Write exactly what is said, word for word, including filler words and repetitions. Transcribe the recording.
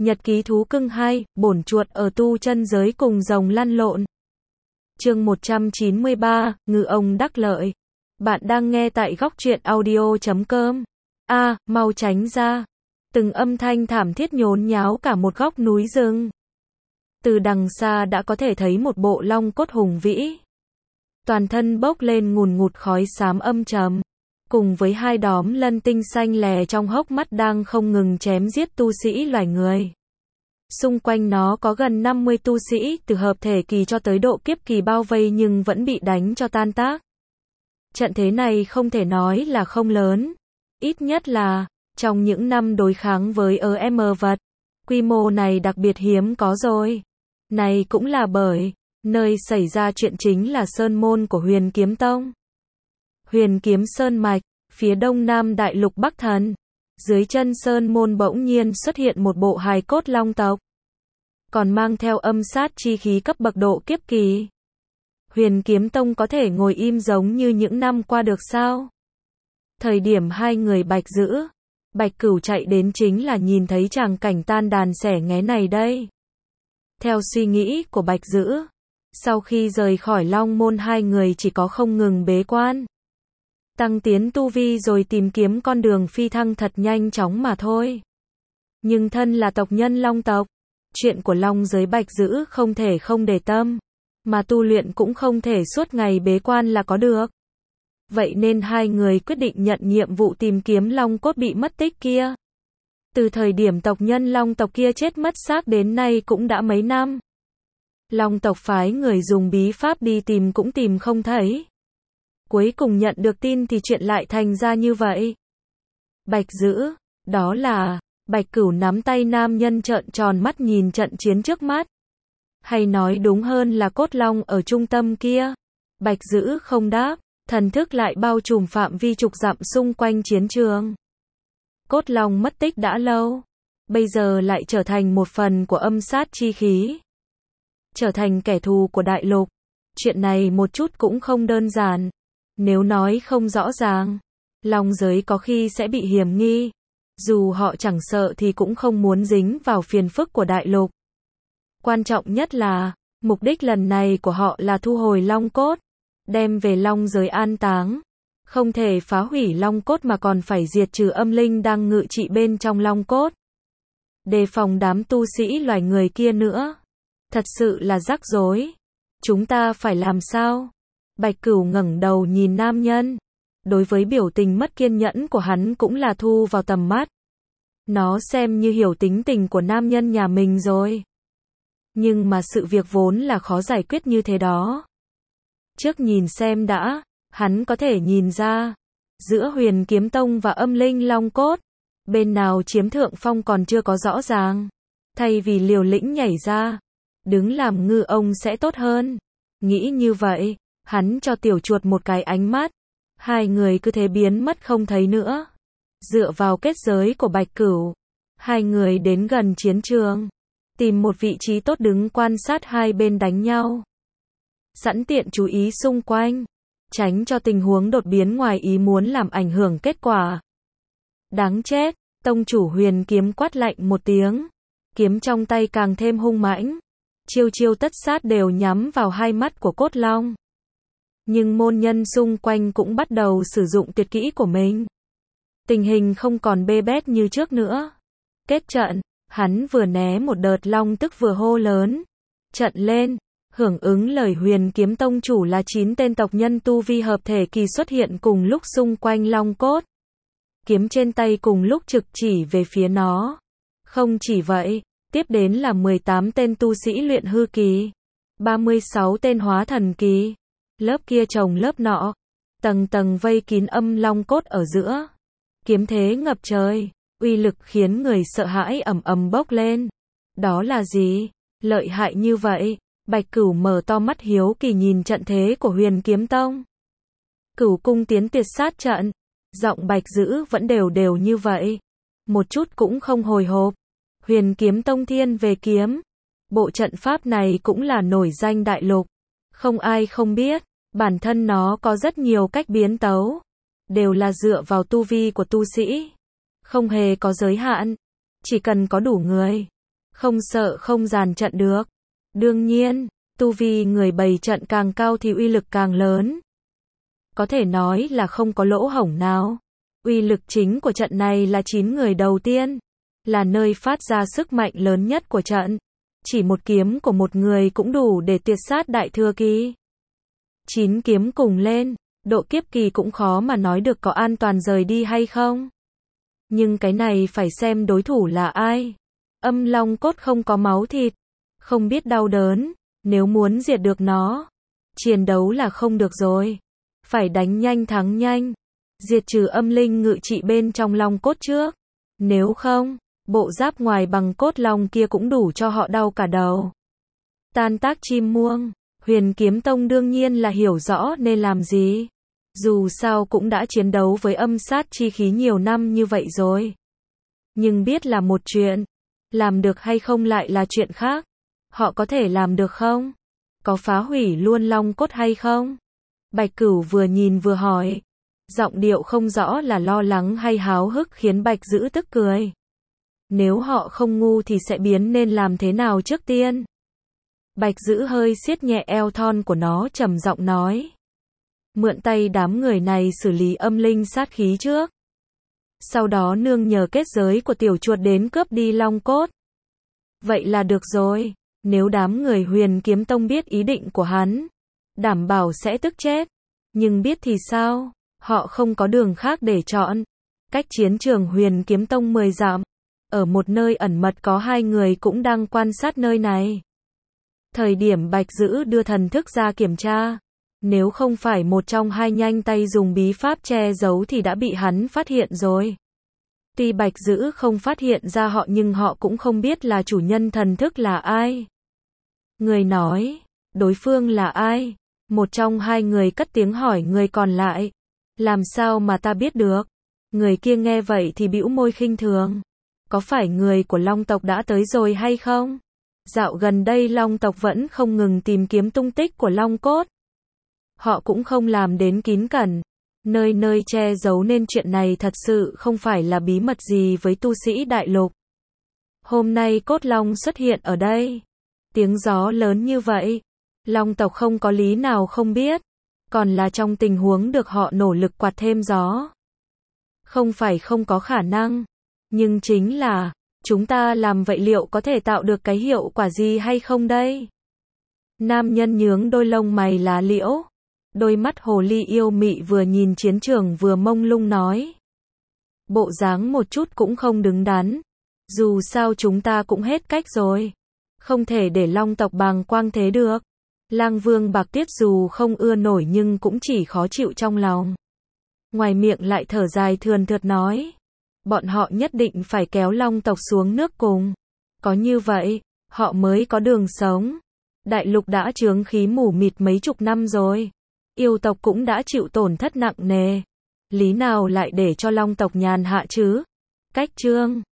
Nhật ký thú cưng hai, bổn chuột ở tu chân giới cùng rồng lăn lộn. Chương một trăm chín mươi ba, ngư ông đắc lợi. Bạn đang nghe tại góc truyện audio chấm com. A, mau tránh ra. Từng âm thanh thảm thiết nhốn nháo cả một góc núi rừng. Từ đằng xa đã có thể thấy một bộ long cốt hùng vĩ. Toàn thân bốc lên ngùn ngụt khói xám âm trầm. Cùng với hai đóm lân tinh xanh lè trong hốc mắt đang không ngừng chém giết tu sĩ loài người. Xung quanh nó có gần năm mươi tu sĩ, từ hợp thể kỳ cho tới độ kiếp kỳ bao vây nhưng vẫn bị đánh cho tan tác. Trận thế này không thể nói là không lớn. Ít nhất là, trong những năm đối kháng với ơ em vật, quy mô này đặc biệt hiếm có rồi. Này cũng là bởi, nơi xảy ra chuyện chính là sơn môn của Huyền Kiếm Tông. Huyền Kiếm Sơn Mạch, phía đông nam đại lục Bắc Thần. Dưới chân sơn môn bỗng nhiên xuất hiện một bộ hài cốt long tộc. Còn mang theo âm sát chi khí cấp bậc độ kiếp kỳ. Huyền Kiếm Tông có thể ngồi im giống như những năm qua được sao? Thời điểm hai người Bạch Dữ, Bạch Cửu chạy đến chính là nhìn thấy tràng cảnh tan đàn xẻ nghé này đây. Theo suy nghĩ của Bạch Dữ, sau khi rời khỏi Long Môn hai người chỉ có không ngừng bế quan. Tăng tiến tu vi rồi tìm kiếm con đường phi thăng thật nhanh chóng mà thôi. Nhưng thân là tộc nhân Long tộc, chuyện của Long giới Bạch Dữ không thể không để tâm, mà tu luyện cũng không thể suốt ngày bế quan là có được. Vậy nên hai người quyết định nhận nhiệm vụ tìm kiếm Long cốt bị mất tích kia. Từ thời điểm tộc nhân Long tộc kia chết mất xác đến nay cũng đã mấy năm. Long tộc phái người dùng bí pháp đi tìm cũng tìm không thấy. Cuối cùng nhận được tin thì chuyện lại thành ra như vậy. Bạch Dữ, đó là, Bạch Cửu nắm tay nam nhân trợn tròn mắt nhìn trận chiến trước mắt. Hay nói đúng hơn là cốt long ở trung tâm kia. Bạch Dữ không đáp, thần thức lại bao trùm phạm vi chục dặm xung quanh chiến trường. Cốt long mất tích đã lâu, bây giờ lại trở thành một phần của âm sát chi khí. Trở thành kẻ thù của đại lục. Chuyện này một chút cũng không đơn giản. Nếu nói không rõ ràng, Long giới có khi sẽ bị hiểm nghi. Dù họ chẳng sợ thì cũng không muốn dính vào phiền phức của đại lục. Quan trọng nhất là, mục đích lần này của họ là thu hồi Long cốt, đem về Long giới an táng. Không thể phá hủy Long cốt mà còn phải diệt trừ âm linh đang ngự trị bên trong Long cốt. Đề phòng đám tu sĩ loài người kia nữa. Thật sự là rắc rối. Chúng ta phải làm sao? Bạch Cửu ngẩng đầu nhìn nam nhân. Đối với biểu tình mất kiên nhẫn của hắn cũng là thu vào tầm mắt. Nó xem như hiểu tính tình của nam nhân nhà mình rồi. Nhưng mà sự việc vốn là khó giải quyết như thế đó. Trước nhìn xem đã, hắn có thể nhìn ra. Giữa Huyền Kiếm Tông và âm linh Long cốt, bên nào chiếm thượng phong còn chưa có rõ ràng. Thay vì liều lĩnh nhảy ra, đứng làm ngư ông sẽ tốt hơn. Nghĩ như vậy, hắn cho tiểu chuột một cái ánh mắt. Hai người cứ thế biến mất không thấy nữa. Dựa vào kết giới của Bạch Cửu, hai người đến gần chiến trường, tìm một vị trí tốt đứng quan sát hai bên đánh nhau. Sẵn tiện chú ý xung quanh, tránh cho tình huống đột biến ngoài ý muốn làm ảnh hưởng kết quả. Đáng chết, tông chủ Huyền Kiếm quát lạnh một tiếng, kiếm trong tay càng thêm hung mãnh. Chiêu chiêu tất sát đều nhắm vào hai mắt của cốt long. Nhưng môn nhân xung quanh cũng bắt đầu sử dụng tuyệt kỹ của mình. Tình hình không còn bê bết như trước nữa. Kết trận, hắn vừa né một đợt long tức vừa hô lớn. Trận lên, hưởng ứng lời Huyền Kiếm Tông chủ là chín tên tộc nhân tu vi hợp thể kỳ xuất hiện cùng lúc xung quanh long cốt. Kiếm trên tay cùng lúc trực chỉ về phía nó. Không chỉ vậy, tiếp đến là mười tám tên tu sĩ luyện hư kỳ, ba mươi sáu tên hóa thần kỳ. Lớp kia chồng lớp nọ, tầng tầng vây kín âm long cốt ở giữa. Kiếm thế ngập trời, uy lực khiến người sợ hãi ầm ầm bốc lên. Đó là gì? Lợi hại như vậy? Bạch Cửu mở to mắt hiếu kỳ nhìn trận thế của Huyền Kiếm Tông. Cửu cung tiến tuyệt sát trận. Giọng Bạch Dữ vẫn đều đều như vậy. Một chút cũng không hồi hộp. Huyền Kiếm Tông thiên về kiếm. Bộ trận pháp này cũng là nổi danh đại lục. Không ai không biết. Bản thân nó có rất nhiều cách biến tấu. Đều là dựa vào tu vi của tu sĩ. Không hề có giới hạn. Chỉ cần có đủ người. không sợ không dàn trận được. Đương nhiên, tu vi người bày trận càng cao thì uy lực càng lớn. Có thể nói là không có lỗ hổng nào. Uy lực chính của trận này là chín người đầu tiên, là nơi phát ra sức mạnh lớn nhất của trận. Chỉ một kiếm của một người cũng đủ để tuyệt sát đại thừa kỳ. Chín kiếm cùng lên, độ kiếp kỳ cũng khó mà nói được có an toàn rời đi hay không. Nhưng cái này phải xem đối thủ là ai. Âm long cốt không có máu thịt, không biết đau đớn, nếu muốn diệt được nó, chiến đấu là không được rồi. Phải đánh nhanh thắng nhanh, diệt trừ âm linh ngự trị bên trong long cốt trước. Nếu không, bộ giáp ngoài bằng cốt long kia cũng đủ cho họ đau cả đầu. Tan tác chim muông, Huyền Kiếm Tông đương nhiên là hiểu rõ nên làm gì. Dù sao cũng đã chiến đấu với âm sát chi khí nhiều năm như vậy rồi. Nhưng biết là một chuyện, làm được hay không lại là chuyện khác. Họ có thể làm được không? Có phá hủy luôn long cốt hay không? Bạch Cửu vừa nhìn vừa hỏi. Giọng điệu không rõ là lo lắng hay háo hức khiến Bạch Dữ tức cười. Nếu họ không ngu thì sẽ biến nên làm thế nào trước tiên? Bạch Dữ hơi siết nhẹ eo thon của nó trầm giọng nói. Mượn tay đám người này xử lý âm linh sát khí trước. Sau đó nương nhờ kết giới của tiểu chuột đến cướp đi long cốt. Vậy là được rồi. Nếu đám người Huyền Kiếm Tông biết ý định của hắn, đảm bảo sẽ tức chết. Nhưng biết thì sao? Họ không có đường khác để chọn. Cách chiến trường Huyền Kiếm Tông mười dặm, ở một nơi ẩn mật có hai người cũng đang quan sát nơi này. Thời điểm Bạch Dữ đưa thần thức ra kiểm tra, nếu không phải một trong hai nhanh tay dùng bí pháp che giấu thì đã bị hắn phát hiện rồi. Tuy Bạch Dữ không phát hiện ra họ nhưng họ cũng không biết là chủ nhân thần thức là ai. Người nói, đối phương là ai? Một trong hai người cất tiếng hỏi người còn lại. Làm sao mà ta biết được? Người kia nghe vậy thì bĩu môi khinh thường. Có phải người của Long tộc đã tới rồi hay không? Dạo gần đây Long tộc vẫn không ngừng tìm kiếm tung tích của Long cốt. Họ cũng không làm đến kín cẩn, nơi nơi che giấu nên chuyện này thật sự không phải là bí mật gì với tu sĩ đại lục. Hôm nay cốt long xuất hiện ở đây. Tiếng gió lớn như vậy, Long tộc không có lý nào không biết, còn là trong tình huống được họ nỗ lực quạt thêm gió. Không phải không có khả năng, nhưng chính là, chúng ta làm vậy liệu có thể tạo được cái hiệu quả gì hay không đây? Nam nhân nhướng đôi lông mày lá liễu, đôi mắt hồ ly yêu mị vừa nhìn chiến trường vừa mông lung nói. Bộ dáng một chút cũng không đứng đắn. Dù sao chúng ta cũng hết cách rồi. Không thể để Long tộc bàng quang thế được. Lang Vương Bạc Tiết dù không ưa nổi nhưng cũng chỉ khó chịu trong lòng. Ngoài miệng lại thở dài thườn thượt nói. Bọn họ nhất định phải kéo Long tộc xuống nước cùng. Có như vậy, họ mới có đường sống. Đại lục đã chướng khí mù mịt mấy chục năm rồi. Yêu tộc cũng đã chịu tổn thất nặng nề. Lý nào lại để cho Long tộc nhàn hạ chứ? Cách chương